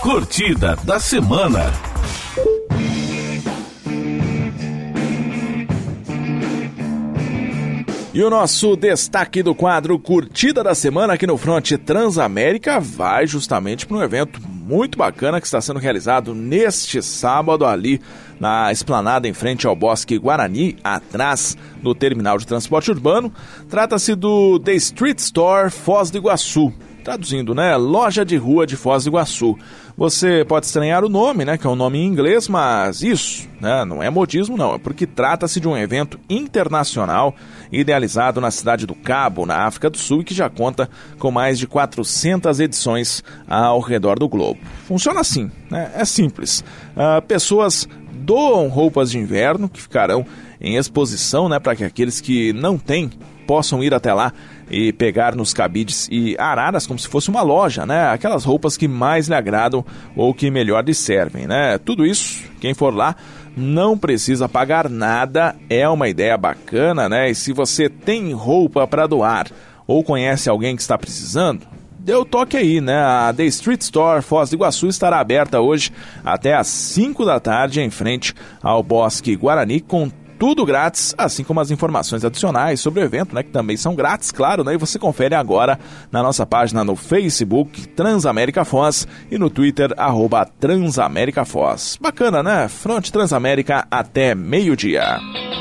Curtida da semana. E o nosso destaque do quadro Curtida da Semana aqui no Fronte Transamérica vai justamente para um evento muito bacana que está sendo realizado neste sábado ali na esplanada em frente ao Bosque Guarani, atrás do terminal de transporte urbano. Trata-se do The Street Store Foz do Iguaçu. Traduzindo, né? Loja de Rua de Foz do Iguaçu. Você pode estranhar o nome, né? Que é um nome em inglês, mas isso, né? Não é modismo, não. É porque trata-se de um evento internacional idealizado na cidade do Cabo, na África do Sul, e que já conta com mais de 400 edições ao redor do globo. Funciona assim, né? É simples. Pessoas doam roupas de inverno que ficarão em exposição, né? Para que aqueles que não têm possam ir até lá e pegar nos cabides e araras como se fosse uma loja, né? Aquelas roupas que mais lhe agradam ou que melhor lhe servem, né? Tudo isso, quem for lá, não precisa pagar nada, é uma ideia bacana, né? E se você tem roupa para doar ou conhece alguém que está precisando, dê o toque aí, né? A The Street Store Foz do Iguaçu estará aberta hoje até às 5 da tarde em frente ao Bosque Guarani, com tudo grátis, assim como as informações adicionais sobre o evento, né, que também são grátis, claro, né, e você confere agora na nossa página no Facebook, Transamérica Foz, e no Twitter, @Transamérica Foz. Bacana, né? Fronte Transamérica até meio-dia.